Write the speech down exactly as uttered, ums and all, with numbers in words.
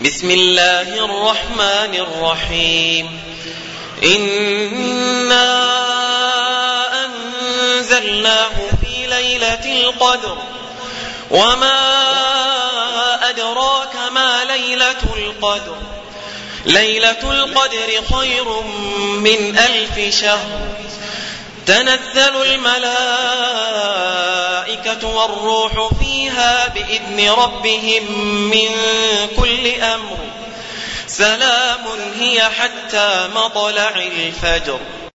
بسم الله الرحمن الرحيم إنا أنزلناه في ليلة القدر وما أدراك ما ليلة القدر ليلة القدر خير من ألف شهر تنزل الملائكة والروح فيها بإذن ربهم من كل أمر سلام هي حتى مطلع الفجر.